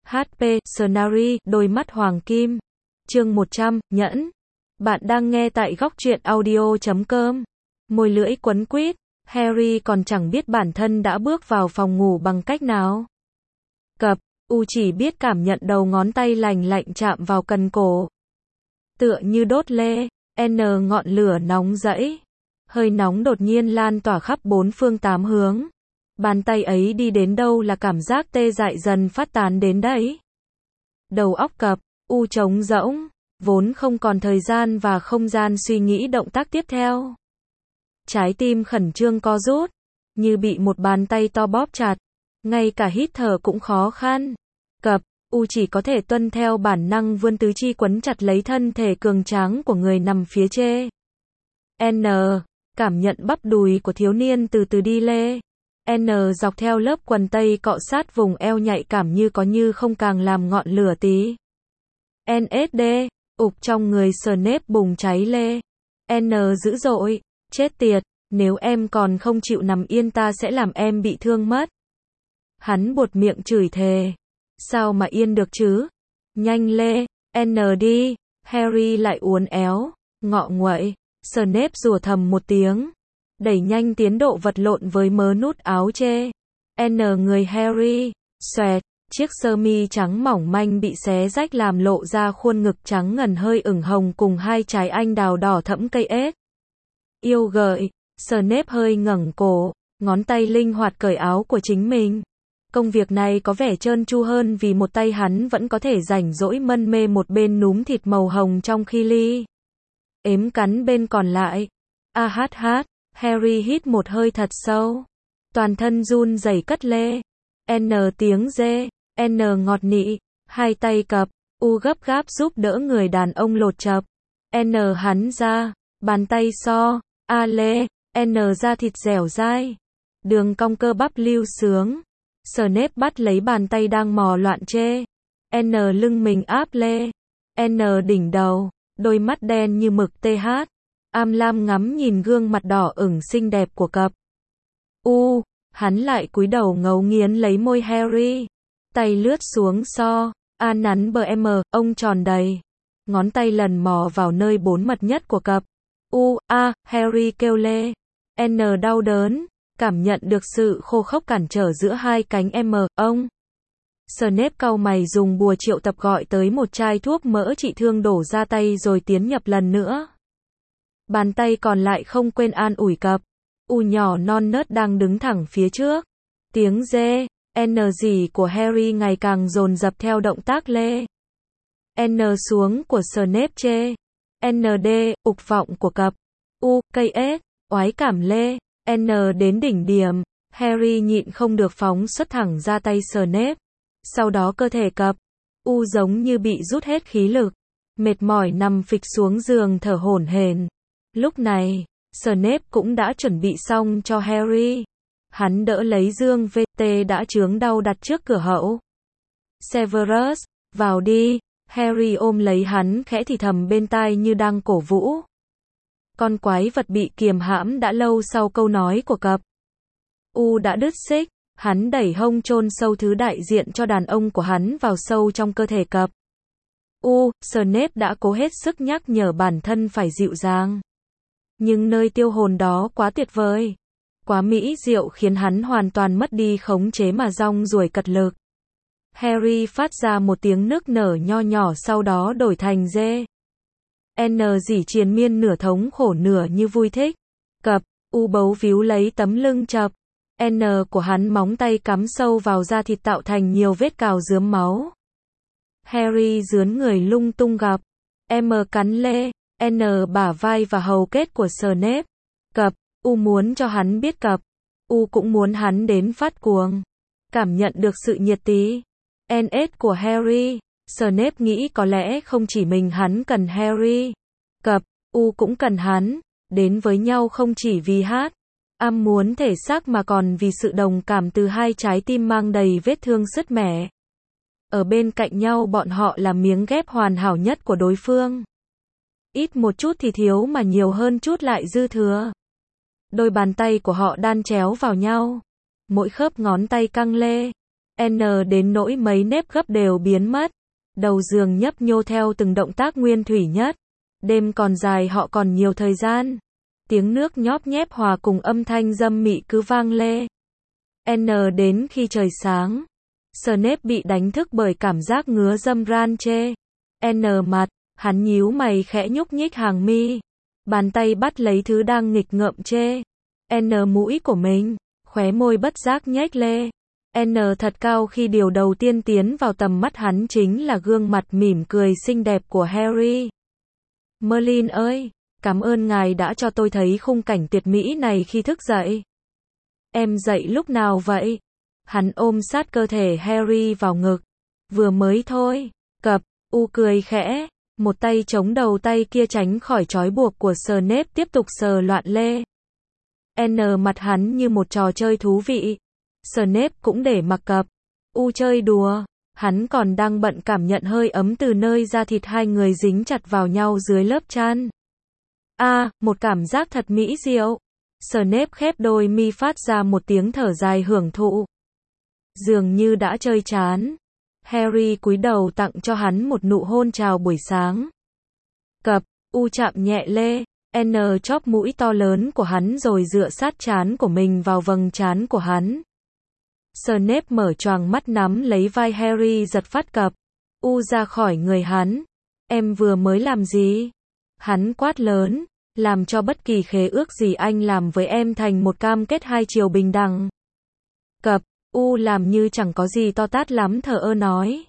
HP, Scenary, đôi mắt hoàng kim. Chương 100, nhẫn. Bạn đang nghe tại góc truyện audio.com. Môi lưỡi quấn quýt, Harry còn chẳng biết bản thân đã bước vào phòng ngủ bằng cách nào. Cập, U chỉ biết cảm nhận đầu ngón tay lành lạnh chạm vào cần cổ. Tựa như đốt lê, ngọn lửa nóng rẫy. Hơi nóng đột nhiên lan tỏa khắp bốn phương tám hướng. Bàn tay ấy đi đến đâu là cảm giác tê dại dần phát tán đến đấy. Đầu óc Cập, U trống rỗng, vốn không còn thời gian và không gian suy nghĩ động tác tiếp theo. Trái tim khẩn trương co rút, như bị một bàn tay to bóp chặt, ngay cả hít thở cũng khó khăn. Cập, U chỉ có thể tuân theo bản năng vươn tứ chi quấn chặt lấy thân thể cường tráng của người nằm phía trên. Cảm nhận bắp đùi của thiếu niên từ từ đi lê. Dọc theo lớp quần tây cọ sát vùng eo nhạy cảm như có như không càng làm ngọn lửa tí. NSD, ục trong người Snape bùng cháy lê. Dữ dội, chết tiệt, nếu em còn không chịu nằm yên ta sẽ làm em bị thương mất. Hắn buột miệng chửi thề. Sao mà yên được chứ? Nhanh lê, đi. Harry lại uốn éo, ngọ nguậy. Snape rủa thầm một tiếng, đẩy nhanh tiến độ vật lộn với mớ nút áo chê. Người Harry, xoẹt, chiếc sơ mi trắng mỏng manh bị xé rách làm lộ ra khuôn ngực trắng ngần hơi ửng hồng cùng hai trái anh đào đỏ thẫm cây ếch. Yêu gợi, Snape hơi ngẩng cổ, ngón tay linh hoạt cởi áo của chính mình. Công việc này có vẻ trơn tru hơn vì một tay hắn vẫn có thể rảnh rỗi mân mê một bên núm thịt màu hồng trong khi ly ếm cắn bên còn lại. Harry hít một hơi thật sâu. Toàn thân run rẩy cất lê. Tiếng dê. Ngọt nị. Hai tay Cập. U gấp gáp giúp đỡ người đàn ông lột chập. Hắn ra. Bàn tay so. Lê. Da thịt dẻo dai. Đường cong cơ bắp lưu sướng. Snape bắt lấy bàn tay đang mò loạn chê. Lưng mình áp lê. Đỉnh đầu. Đôi mắt đen như mực TH. Lam ngắm nhìn gương mặt đỏ ửng xinh đẹp của Cập. Hắn lại cúi đầu ngấu nghiến lấy môi Harry. Tay lướt xuống so. Nắn bờ ông tròn đầy. Ngón tay lần mò vào nơi bốn mật nhất của Cập. Harry kêu lê. Đau đớn. Cảm nhận được sự khô khốc cản trở giữa hai cánh ông. Snape cau mày dùng bùa triệu tập gọi tới một chai thuốc mỡ trị thương đổ ra tay rồi tiến nhập lần nữa. Bàn tay còn lại không quên an ủi Cập. Nhỏ non nớt đang đứng thẳng phía trước. Tiếng dê, gì của Harry ngày càng dồn dập theo động tác lê. Xuống của Snape chê. Ục vọng của Cập. Cây ếch, oái cảm lê. Đến đỉnh điểm, Harry nhịn không được phóng xuất thẳng ra tay Snape. Sau đó cơ thể Cập. Giống như bị rút hết khí lực. Mệt mỏi nằm phịch xuống giường thở hổn hển. Lúc này, Snape cũng đã chuẩn bị xong cho Harry. Hắn đỡ lấy dương VT đã chướng đau đặt trước cửa hậu. Severus, vào đi. Harry ôm lấy hắn khẽ thì thầm bên tai như đang cổ vũ. Con quái vật bị kiềm hãm đã lâu sau câu nói của Cập. Đã đứt xích. Hắn đẩy hông chôn sâu thứ đại diện cho đàn ông của hắn vào sâu trong cơ thể Cập. Snape đã cố hết sức nhắc nhở bản thân phải dịu dàng. Nhưng nơi tiêu hồn đó quá tuyệt vời. Quá mỹ diệu khiến hắn hoàn toàn mất đi khống chế mà rong ruổi cật lực. Harry phát ra một tiếng nức nở nho nhỏ sau đó đổi thành dê. Dỉ triền miên nửa thống khổ nửa như vui thích. Cập, bấu víu lấy tấm lưng chập. Của hắn móng tay cắm sâu vào da thịt tạo thành nhiều vết cào rướm máu. Harry rướn người lung tung gặp. Cắn lê. Bả vai và hầu kết của Snape. Cập, muốn cho hắn biết Cập. Cũng muốn hắn đến phát cuồng. Cảm nhận được sự nhiệt tí. của Harry. Snape nghĩ có lẽ không chỉ mình hắn cần Harry. Cập, cũng cần hắn. Đến với nhau không chỉ vì muốn thể xác mà còn vì sự đồng cảm từ hai trái tim mang đầy vết thương sứt mẻ. Ở bên cạnh nhau bọn họ là miếng ghép hoàn hảo nhất của đối phương. Ít một chút thì thiếu mà nhiều hơn chút lại dư thừa. Đôi bàn tay của họ đan chéo vào nhau. Mỗi khớp ngón tay căng lê. N đến nỗi mấy nếp gấp đều biến mất. Đầu giường nhấp nhô theo từng động tác nguyên thủy nhất. Đêm còn dài họ còn nhiều thời gian. Tiếng nước nhóp nhép hòa cùng âm thanh dâm mị cứ vang lê. N đến khi trời sáng. Snape bị đánh thức bởi cảm giác ngứa dâm ran chê. N mặt, hắn nhíu mày khẽ nhúc nhích hàng mi. Bàn tay bắt lấy thứ đang nghịch ngợm chê. N mũi của mình, khóe môi bất giác nhếch lê. N thật cao khi điều đầu tiên tiến vào tầm mắt hắn chính là gương mặt mỉm cười xinh đẹp của Harry. Merlin ơi, cảm ơn ngài đã cho tôi thấy khung cảnh tuyệt mỹ này khi thức dậy. Em dậy lúc nào vậy? Hắn ôm sát cơ thể Harry vào ngực. Vừa mới thôi. Cập, cười khẽ. Một tay chống đầu tay kia tránh khỏi trói buộc của Snape tiếp tục sờ loạn lê. N mặt hắn như một trò chơi thú vị. Snape cũng để mặc Cập. Chơi đùa. Hắn còn đang bận cảm nhận hơi ấm từ nơi da thịt hai người dính chặt vào nhau dưới lớp chăn. Một cảm giác thật mỹ diệu. Snape khép đôi mi phát ra một tiếng thở dài hưởng thụ. Dường như đã chơi chán. Harry cúi đầu tặng cho hắn một nụ hôn chào buổi sáng. Cập, chạm nhẹ lê. N chóp mũi to lớn của hắn rồi dựa sát trán của mình vào vầng trán của hắn. Snape mở choàng mắt nắm lấy vai Harry giật phát Cập. Ra khỏi người hắn. Em vừa mới làm gì? Hắn quát lớn. Làm cho bất kỳ khế ước gì anh làm với em thành một cam kết hai chiều bình đẳng. Cập, làm như chẳng có gì to tát lắm thờ ơ nói.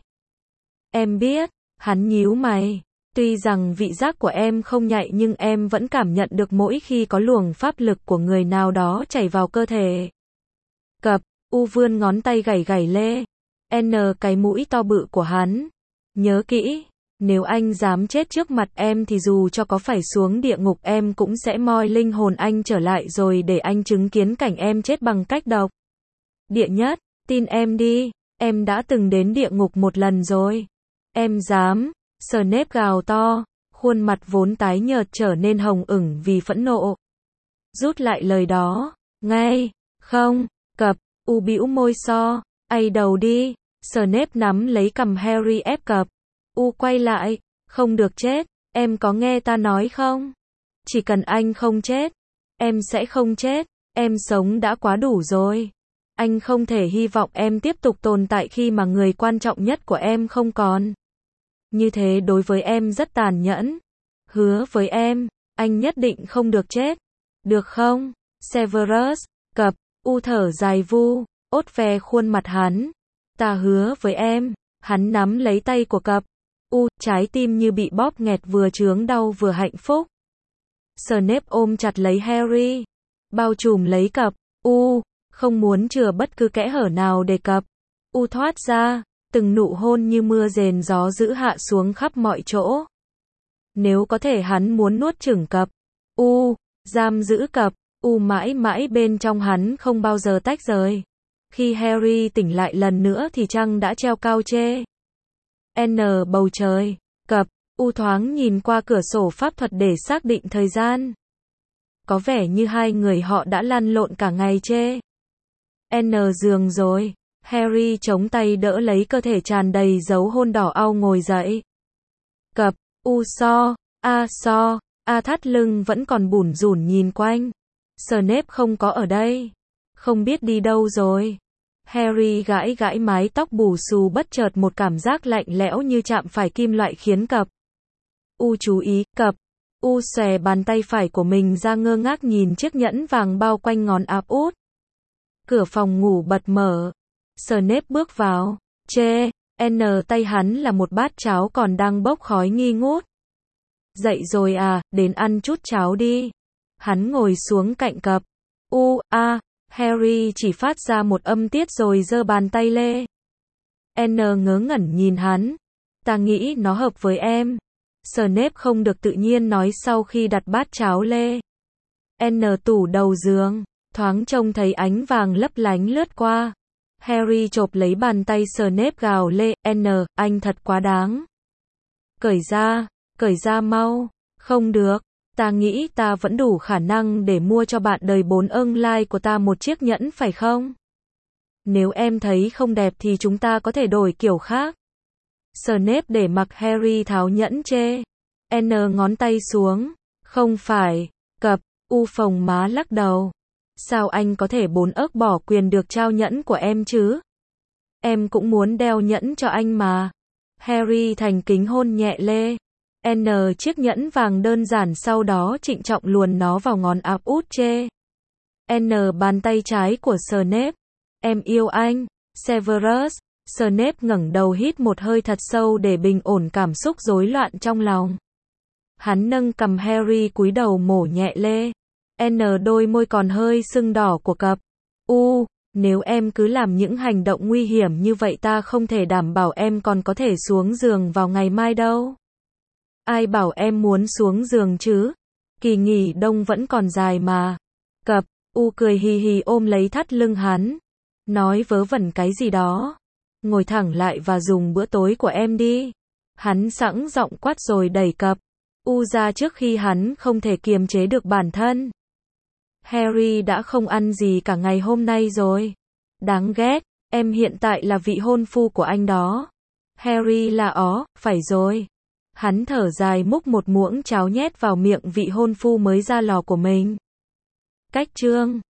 Em biết, hắn nhíu mày. Tuy rằng vị giác của em không nhạy nhưng em vẫn cảm nhận được mỗi khi có luồng pháp lực của người nào đó chảy vào cơ thể. Cập, vươn ngón tay gảy gảy lê. N cái mũi to bự của hắn. Nhớ kỹ. Nếu anh dám chết trước mặt em thì dù cho có phải xuống địa ngục em cũng sẽ moi linh hồn anh trở lại rồi để anh chứng kiến cảnh em chết bằng cách độc. Địa nhất, tin em đi, em đã từng đến địa ngục một lần rồi. Em dám, Snape gào to, khuôn mặt vốn tái nhợt trở nên hồng ửng vì phẫn nộ. Rút lại lời đó, ngay, không, Cập, bĩu môi so, ai đầu đi, Snape nắm lấy cằm Harry ép Cập. Quay lại, không được chết, em có nghe ta nói không? Chỉ cần anh không chết, em sẽ không chết, em sống đã quá đủ rồi. Anh không thể hy vọng em tiếp tục tồn tại khi mà người quan trọng nhất của em không còn. Như thế đối với em rất tàn nhẫn. Hứa với em, anh nhất định không được chết. Được không? Severus, Cập, thở dài vu, ve khuôn mặt hắn. Ta hứa với em, hắn nắm lấy tay của Cập. Trái tim như bị bóp nghẹt vừa chướng đau vừa hạnh phúc. Snape ôm chặt lấy Harry, bao trùm lấy Cập. Không muốn chừa bất cứ kẽ hở nào để Cập. Thoát ra, từng nụ hôn như mưa rền gió dữ hạ xuống khắp mọi chỗ. Nếu có thể hắn muốn nuốt chửng Cập. Giam giữ Cập. Mãi mãi bên trong hắn không bao giờ tách rời. Khi Harry tỉnh lại lần nữa thì trăng đã treo cao chê. N bầu trời, Cập, thoáng nhìn qua cửa sổ pháp thuật để xác định thời gian. Có vẻ như hai người họ đã lăn lộn cả ngày chê. N giường rồi, Harry chống tay đỡ lấy cơ thể tràn đầy dấu hôn đỏ au ngồi dậy. Cập, so, thắt lưng vẫn còn bủn rủn nhìn quanh. Snape không có ở đây. Không biết đi đâu rồi. Harry gãi gãi mái tóc bù xù bất chợt một cảm giác lạnh lẽo như chạm phải kim loại khiến Cập. Chú ý, Cập. Xòe bàn tay phải của mình ra ngơ ngác nhìn chiếc nhẫn vàng bao quanh ngón áp út. Cửa phòng ngủ bật mở. Snape bước vào. N tay hắn là một bát cháo còn đang bốc khói nghi ngút. Dậy rồi à, đến ăn chút cháo đi. Hắn ngồi xuống cạnh Cập. Harry chỉ phát ra một âm tiết rồi giơ bàn tay lê. N ngớ ngẩn nhìn hắn. Ta nghĩ nó hợp với em. Snape không được tự nhiên nói sau khi đặt bát cháo lê. N tủ đầu giường, thoáng trông thấy ánh vàng lấp lánh lướt qua. Harry chộp lấy bàn tay Snape gào lê. N, anh thật quá đáng. Cởi ra mau. Không được. Ta nghĩ ta vẫn đủ khả năng để mua cho bạn đời 4 ưng lai của ta một chiếc nhẫn phải không? Nếu em thấy không đẹp thì chúng ta có thể đổi kiểu khác. Snape để mặc Harry tháo nhẫn chê. N ngón tay xuống. Không phải. Cập. U phồng má lắc đầu. Sao anh có thể 4 ức bỏ quyền được trao nhẫn của em chứ? Em cũng muốn đeo nhẫn cho anh mà. Harry thành kính hôn nhẹ Lê. N chiếc nhẫn vàng đơn giản, sau đó trịnh trọng luồn nó vào ngón áp út chê. N bàn tay trái của Snape. Em yêu anh, Severus. Snape ngẩng đầu hít một hơi thật sâu để bình ổn cảm xúc rối loạn trong lòng. Hắn nâng cằm Harry cúi đầu mổ nhẹ Lê. N đôi môi còn hơi sưng đỏ của cặp. Nếu em cứ làm những hành động nguy hiểm như vậy ta không thể đảm bảo em còn có thể xuống giường vào ngày mai đâu. Ai bảo em muốn xuống giường chứ? Kỳ nghỉ đông vẫn còn dài mà. Cặp. Cười hì hì ôm lấy thắt lưng hắn. Nói vớ vẩn cái gì đó. Ngồi thẳng lại và dùng bữa tối của em đi. Hắn sẵn giọng quát rồi đẩy cặp. Ra trước khi hắn không thể kiềm chế được bản thân. Harry đã không ăn gì cả ngày hôm nay rồi. Đáng ghét, em hiện tại là vị hôn phu của anh đó. Harry là phải rồi. Hắn thở dài múc một muỗng cháo nhét vào miệng vị hôn phu mới ra lò của mình. Cách chương